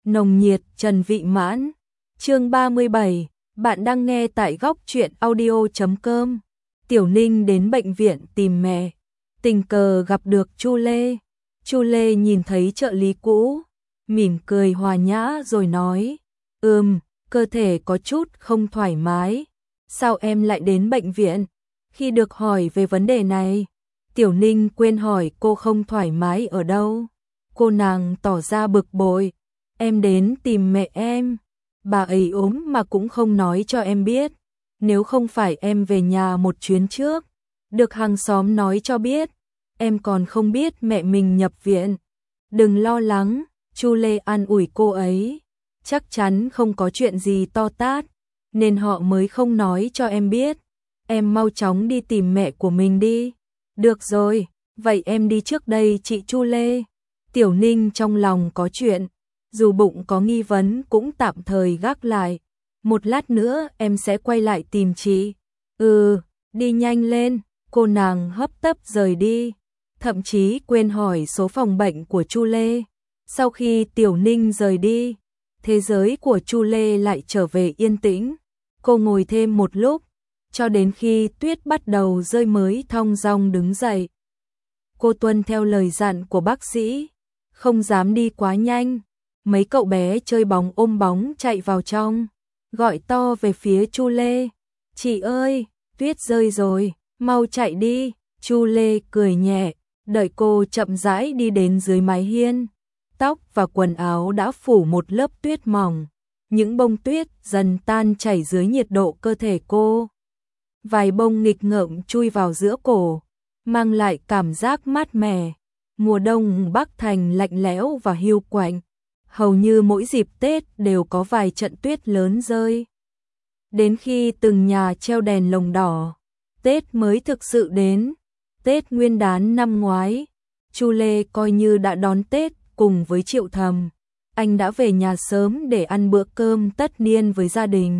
nồng nhiệt trần vị mãn. Chương 37, bạn đang nghe tại góc truyện audio.com. Tiểu Ninh đến bệnh viện tìm mẹ, tình cờ gặp được Chu Lê. Chu Lê nhìn thấy trợ lý cũ, mỉm cười hòa nhã rồi nói: cơ thể có chút không thoải mái. Sao em lại đến bệnh viện? Khi được hỏi về vấn đề này, Tiểu Ninh quên hỏi cô không thoải mái ở đâu. Cô nàng tỏ ra bực bội: em đến tìm mẹ em, bà ấy ốm mà cũng không nói cho em biết. Nếu không phải em về nhà một chuyến trước, được hàng xóm nói cho biết, em còn không biết mẹ mình nhập viện. Đừng lo lắng, Chu Lê an ủi cô ấy, chắc chắn không có chuyện gì to tát, nên họ mới không nói cho em biết. Em mau chóng đi tìm mẹ của mình đi. Được rồi, vậy em đi trước đây chị Chu Lê. Tiểu Ninh trong lòng có chuyện, dù bụng có nghi vấn cũng tạm thời gác lại. Một lát nữa em sẽ quay lại tìm chị. Đi nhanh lên. Cô nàng hấp tấp rời đi, thậm chí quên hỏi số phòng bệnh của Chu Lê. Sau khi Tiểu Ninh rời đi, thế giới của Chu Lê lại trở về yên tĩnh. Cô ngồi thêm một lúc, cho đến khi tuyết bắt đầu rơi mới thong dong đứng dậy. Cô tuân theo lời dặn của bác sĩ, không dám đi quá nhanh. Mấy cậu bé chơi bóng ôm bóng chạy vào trong, gọi to về phía Chu Lê: chị ơi, tuyết rơi rồi, mau chạy đi. Chu Lê cười nhẹ, đợi cô chậm rãi đi đến dưới mái hiên. Tóc và quần áo đã phủ một lớp tuyết mỏng, những bông tuyết dần tan chảy dưới nhiệt độ cơ thể cô. Vài bông nghịch ngợm chui vào giữa cổ, mang lại cảm giác mát mẻ. Mùa đông Bắc Thành lạnh lẽo và hiu quạnh, hầu như mỗi dịp Tết đều có vài trận tuyết lớn rơi. Đến khi từng nhà treo đèn lồng đỏ, Tết mới thực sự đến. Tết Nguyên đán năm ngoái, Chu Lê coi như đã đón Tết cùng với Triệu Thầm. Anh đã về nhà sớm để ăn bữa cơm tất niên với gia đình.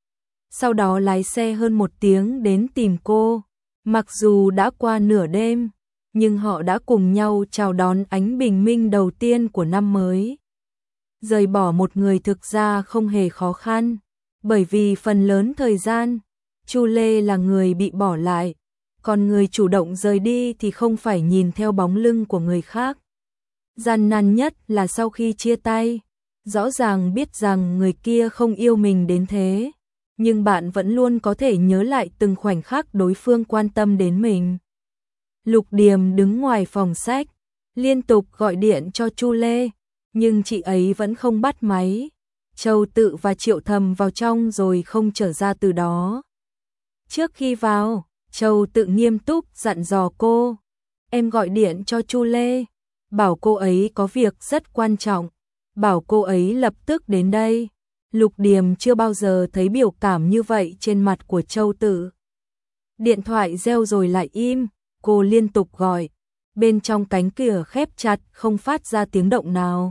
Sau đó lái xe hơn 1 tiếng đến tìm cô. Mặc dù đã qua nửa đêm, nhưng họ đã cùng nhau chào đón ánh bình minh đầu tiên của năm mới. Rời bỏ một người thực ra không hề khó khăn, bởi vì phần lớn thời gian, Chu Lê là người bị bỏ lại, còn người chủ động rời đi thì không phải nhìn theo bóng lưng của người khác. Gian nan nhất là sau khi chia tay, rõ ràng biết rằng người kia không yêu mình đến thế, nhưng bạn vẫn luôn có thể nhớ lại từng khoảnh khắc đối phương quan tâm đến mình. Lục Điềm đứng ngoài phòng sách, liên tục gọi điện cho Chu Lê, nhưng chị ấy vẫn không bắt máy. Châu Tự và Triệu Thầm vào trong rồi không trở ra từ đó. Trước khi vào, Châu Tự nghiêm túc dặn dò cô: em gọi điện cho Chu Lê, bảo cô ấy có việc rất quan trọng, bảo cô ấy lập tức đến đây. Lục Điềm chưa bao giờ thấy biểu cảm như vậy trên mặt của Châu Tự. Điện thoại reo rồi lại im, cô liên tục gọi, bên trong cánh cửa khép chặt không phát ra tiếng động nào.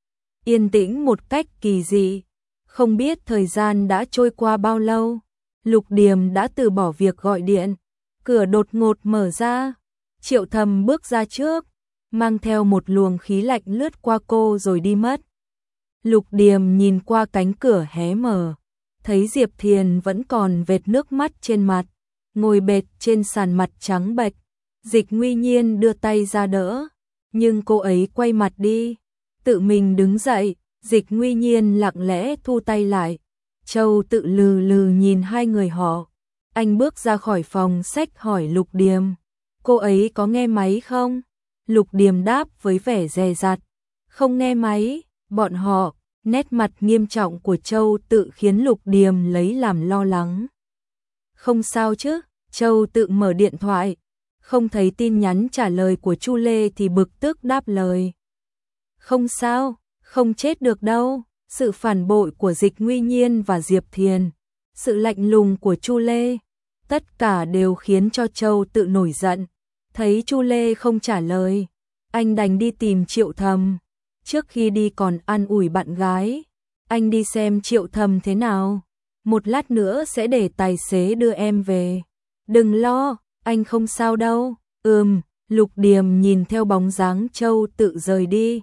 Yên tĩnh một cách kỳ dị, không biết thời gian đã trôi qua bao lâu. Lục Điềm đã từ bỏ việc gọi điện, cửa đột ngột mở ra, Triệu Thầm bước ra trước, mang theo một luồng khí lạnh lướt qua cô rồi đi mất. Lục Điềm nhìn qua cánh cửa hé mở, thấy Diệp Thiền vẫn còn vệt nước mắt trên mặt, ngồi bệt trên sàn mặt trắng bệch. Dịch Nguy Nhiên đưa tay ra đỡ, nhưng cô ấy quay mặt đi, tự mình đứng dậy. Dịch Nguy Nhiên lặng lẽ thu tay lại. Châu Tự lừ lừ nhìn hai người họ. Anh bước ra khỏi phòng sách hỏi Lục Điềm: cô ấy có nghe máy không? Lục Điềm đáp với vẻ dè dặt: không nghe máy. Bọn họ. Nét mặt nghiêm trọng của Châu Tự khiến Lục Điềm lấy làm lo lắng. Không sao chứ? Châu Tự mở điện thoại, không thấy tin nhắn trả lời của Chu Lê thì bực tức đáp lời: không sao, không chết được đâu. Sự phản bội của Dịch Nguy Nhiên và Diệp Thiền, sự lạnh lùng của Chu Lê, tất cả đều khiến cho Châu Tự nổi giận. Thấy Chu Lê không trả lời, anh đành đi tìm Triệu Thầm. Trước khi đi còn an ủi bạn gái: anh đi xem Triệu Thầm thế nào, một lát nữa sẽ để tài xế đưa em về. Đừng lo, anh không sao đâu. Lục Điềm nhìn theo bóng dáng Châu Tự rời đi,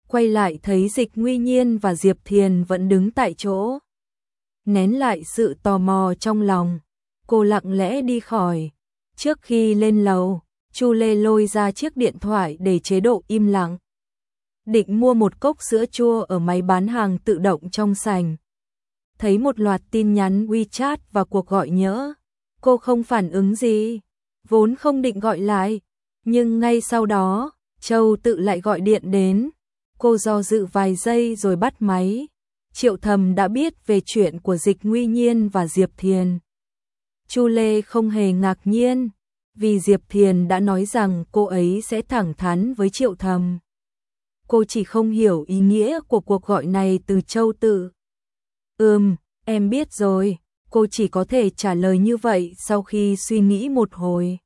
quay lại thấy Dịch Nguy Nhiên và Diệp Thiền vẫn đứng tại chỗ. Nén lại sự tò mò trong lòng, cô lặng lẽ đi khỏi. Trước khi lên lầu, Chu Lê lôi ra chiếc điện thoại để chế độ im lặng. Định mua một cốc sữa chua ở máy bán hàng tự động trong sảnh. Thấy một loạt tin nhắn WeChat và cuộc gọi nhỡ. Cô không phản ứng gì, vốn không định gọi lại. Nhưng ngay sau đó, Châu Tự lại gọi điện đến. Cô do dự vài giây rồi bắt máy. Triệu Thầm đã biết về chuyện của Dịch Nguy Nhiên và Diệp Thiền. Chu Lê không hề ngạc nhiên, vì Diệp Thiền đã nói rằng cô ấy sẽ thẳng thắn với Triệu Thầm. Cô chỉ không hiểu ý nghĩa của cuộc gọi này từ Châu Tự. Em biết rồi, cô chỉ có thể trả lời như vậy sau khi suy nghĩ một hồi.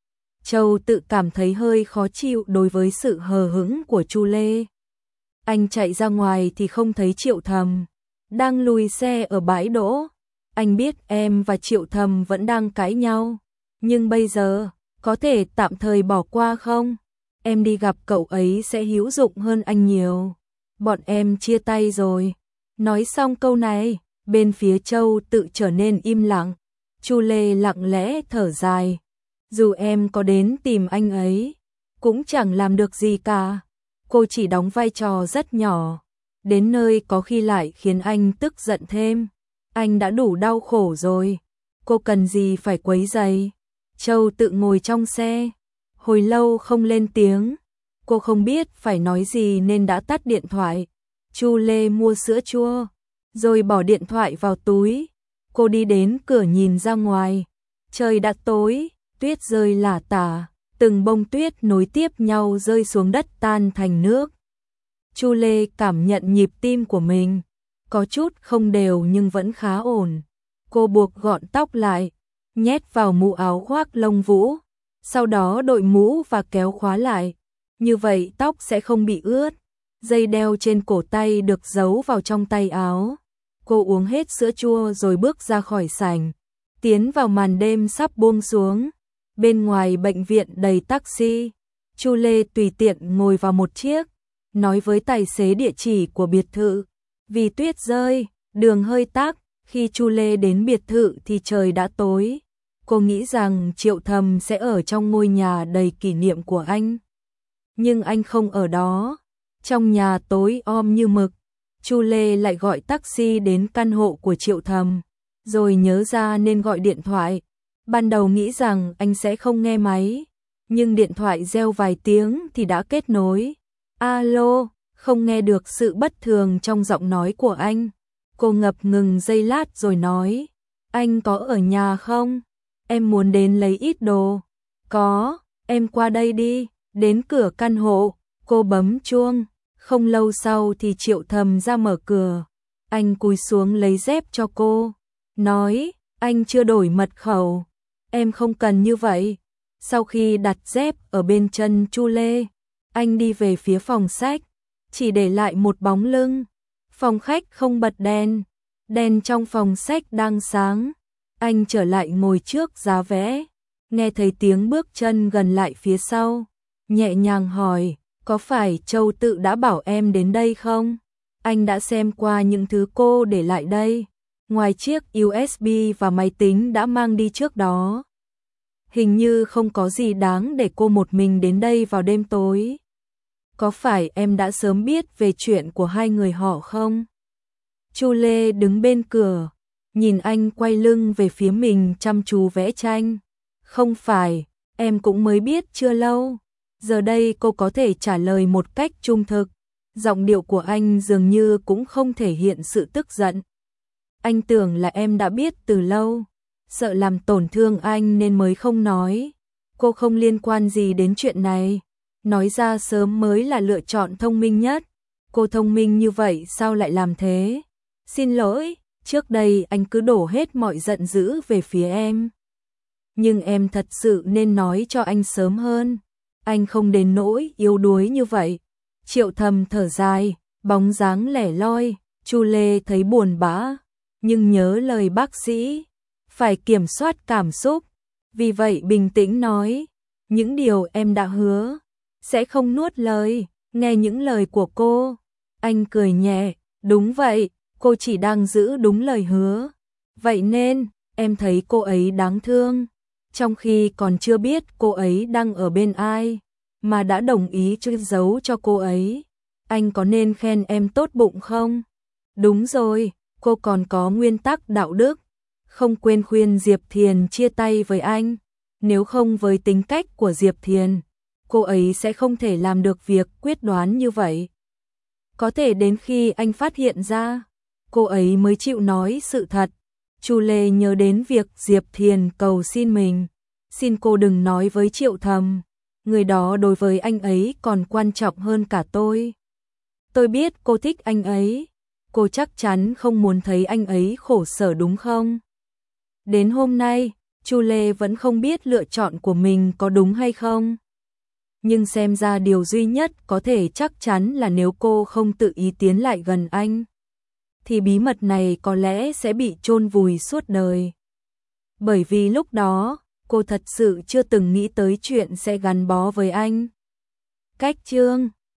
Châu Tự cảm thấy hơi khó chịu đối với sự hờ hững của Chu Lê. Anh chạy ra ngoài thì không thấy Triệu Thầm, đang lùi xe ở bãi đỗ. Anh biết em và Triệu Thầm vẫn đang cãi nhau, nhưng bây giờ, có thể tạm thời bỏ qua không? Em đi gặp cậu ấy sẽ hữu dụng hơn anh nhiều. Bọn em chia tay rồi. Nói xong câu này, bên phía Châu Tự trở nên im lặng. Chu Lê lặng lẽ thở dài. Dù em có đến tìm anh ấy, cũng chẳng làm được gì cả. Cô chỉ đóng vai trò rất nhỏ. Đến nơi có khi lại khiến anh tức giận thêm. Anh đã đủ đau khổ rồi. Cô cần gì phải quấy rầy? Châu Tự ngồi trong xe. Hồi lâu không lên tiếng. Cô không biết phải nói gì nên đã tắt điện thoại. Chu Lê mua sữa chua, rồi bỏ điện thoại vào túi. Cô đi đến cửa nhìn ra ngoài. Trời đã tối, tuyết rơi lả tả, từng bông tuyết nối tiếp nhau rơi xuống đất tan thành nước. Chu Lê cảm nhận nhịp tim của mình, có chút không đều nhưng vẫn khá ổn. Cô buộc gọn tóc lại, nhét vào mũ áo khoác lông vũ, sau đó đội mũ và kéo khóa lại. Như vậy tóc sẽ không bị ướt. Dây đeo trên cổ tay được giấu vào trong tay áo. Cô uống hết sữa chua rồi bước ra khỏi sảnh, tiến vào màn đêm sắp buông xuống. Bên ngoài bệnh viện đầy taxi. Chu Lê tùy tiện ngồi vào một chiếc, nói với tài xế địa chỉ của biệt thự. Vì tuyết rơi, đường hơi tắc, khi Chu Lê đến biệt thự thì trời đã tối. Cô nghĩ rằng Triệu Thầm sẽ ở trong ngôi nhà đầy kỷ niệm của anh. Nhưng anh không ở đó. Trong nhà tối om như mực. Chu Lê lại gọi taxi đến căn hộ của Triệu Thầm, rồi nhớ ra nên gọi điện thoại. Ban đầu nghĩ rằng anh sẽ không nghe máy, nhưng điện thoại reo vài tiếng thì đã kết nối. Alo, không nghe được sự bất thường trong giọng nói của anh. Cô ngập ngừng giây lát rồi nói, anh có ở nhà không? Em muốn đến lấy ít đồ. Có, em qua đây đi. Đến cửa căn hộ, cô bấm chuông. Không lâu sau thì Triệu Thầm ra mở cửa. Anh cúi xuống lấy dép cho cô, nói, anh chưa đổi mật khẩu. Em không cần như vậy. Sau khi đặt dép ở bên chân Chu Lê, anh đi về phía phòng sách, chỉ để lại một bóng lưng. Phòng khách không bật đèn, đèn trong phòng sách đang sáng. Anh trở lại ngồi trước giá vẽ, nghe thấy tiếng bước chân gần lại phía sau, nhẹ nhàng hỏi, có phải Châu Tự đã bảo em đến đây không? Anh đã xem qua những thứ cô để lại đây, ngoài chiếc USB và máy tính đã mang đi trước đó. Hình như không có gì đáng để cô một mình đến đây vào đêm tối. Có phải em đã sớm biết về chuyện của hai người họ không? Chu Lê đứng bên cửa, nhìn anh quay lưng về phía mình chăm chú vẽ tranh. Không phải, em cũng mới biết chưa lâu. Giờ đây cô có thể trả lời một cách trung thực. Giọng điệu của anh dường như cũng không thể hiện sự tức giận. Anh tưởng là em đã biết từ lâu, sợ làm tổn thương anh nên mới không nói. Cô không liên quan gì đến chuyện này. Nói ra sớm mới là lựa chọn thông minh nhất. Cô thông minh như vậy sao lại làm thế? Xin lỗi, trước đây anh cứ đổ hết mọi giận dữ về phía em. Nhưng em thật sự nên nói cho anh sớm hơn. Anh không đến nỗi yếu đuối như vậy. Triệu Thầm thở dài, bóng dáng lẻ loi. Chu Lê thấy buồn bã, nhưng nhớ lời bác sĩ, phải kiểm soát cảm xúc. Vì vậy bình tĩnh nói, những điều em đã hứa, sẽ không nuốt lời. Nghe những lời của cô, anh cười nhẹ, đúng vậy, cô chỉ đang giữ đúng lời hứa. Vậy nên, em thấy cô ấy đáng thương, trong khi còn chưa biết cô ấy đang ở bên ai, mà đã đồng ý cất giấu cho cô ấy. Anh có nên khen em tốt bụng không? Đúng rồi, cô còn có nguyên tắc đạo đức, không quên khuyên Diệp Thiền chia tay với anh. Nếu không với tính cách của Diệp Thiền, cô ấy sẽ không thể làm được việc quyết đoán như vậy. Có thể đến khi anh phát hiện ra, cô ấy mới chịu nói sự thật. Chu Lê nhớ đến việc Diệp Thiền cầu xin mình, xin cô đừng nói với Triệu Thầm, người đó đối với anh ấy còn quan trọng hơn cả tôi. Tôi biết cô thích anh ấy, cô chắc chắn không muốn thấy anh ấy khổ sở đúng không? Đến hôm nay, Chu Lê vẫn không biết lựa chọn của mình có đúng hay không. Nhưng xem ra điều duy nhất có thể chắc chắn là nếu cô không tự ý tiến lại gần anh, thì bí mật này có lẽ sẽ bị chôn vùi suốt đời. Bởi vì lúc đó, cô thật sự chưa từng nghĩ tới chuyện sẽ gắn bó với anh. Cách chương